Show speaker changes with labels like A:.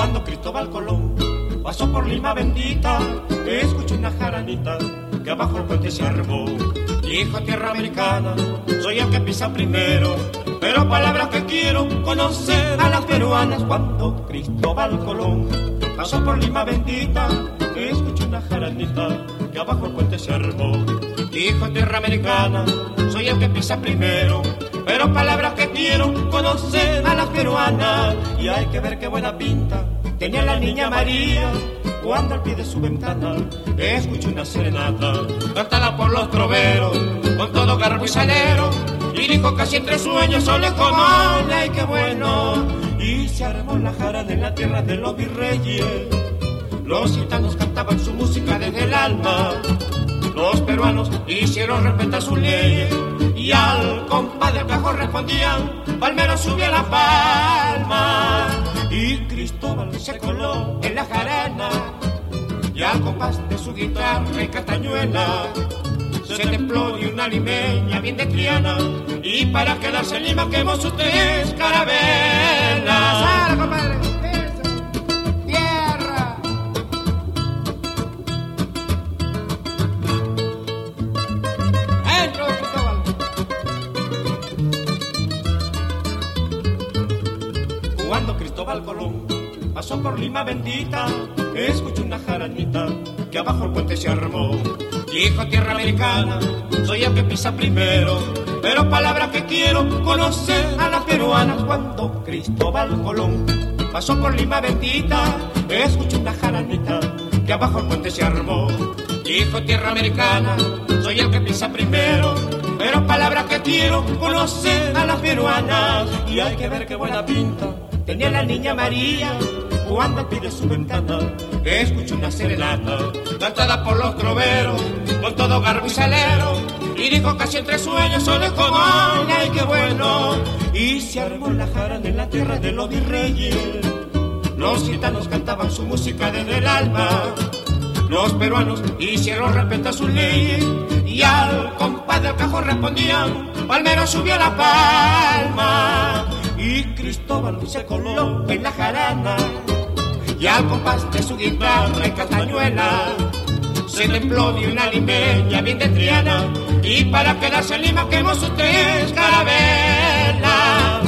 A: Cuando Cristóbal Colón pasó por Lima bendita, escuché una jaranita que abajo el puente se armó. Dijo: tierra americana, soy el que pisa primero, pero palabras que quiero conocer a las peruanas. Cuando Cristóbal Colón pasó por Lima bendita, escuché una jaranita que abajo el puente se armó. Dijo: tierra americana, soy el que pisa primero, pero palabras que quiero conocer a las peruanas. Y hay que ver qué buena pinta tenía la niña María cuando al pie de su ventana escuché una serenata cantada por los troveros con todo garbo y salero, y dijo casi entre sueños: sole como ay qué bueno. Y se armó la jarana en la tierra de los virreyes. Los gitanos cantaban su música desde el alma, los peruanos hicieron respetar sus leyes, y al compás del cajón respondían: Palmero subió la palma. Y Cristóbal se coló en la jarana, y al compás de su guitarra y castañuela se templó de una limeña bien de Triana, y para quedarse en Lima quemó sus tres carabelas.
B: ¡Sara, compadre! ¡Eso! ¡Tierra! ¡Entro, Cristóbal!
A: Cuando Cristóbal Colón pasó por Lima bendita, escuché una jaranita que abajo el puente se armó. Dijo: tierra americana, soy el que pisa primero, pero palabras que quiero conocer a las peruanas. Cuando Cristóbal Colón pasó por Lima bendita, escuché una jaranita que abajo el puente se armó. Dijo: tierra americana, soy el que pisa primero, pero palabras que quiero conocer a las peruanas. Y hay que ver qué buena pinta tenía la niña María cuando al pie de su ventana escuché una serenata cantada por los troveros con todo garbo y salero, y dijo casi entre sueños: sole como ay qué bueno. Y se armó la jarana en la tierra de los virreyes. Los gitanos cantaban su música desde el alma, los peruanos hicieron respetar sus leyes, y al compás del cajón respondían: Palmero subió la palma. Y Cristóbal se coló en la jarana, y al compás de su guitarra y castañuela se templó de una limeña bien de Triana, y para quedarse en Lima quemó sus tres carabelas.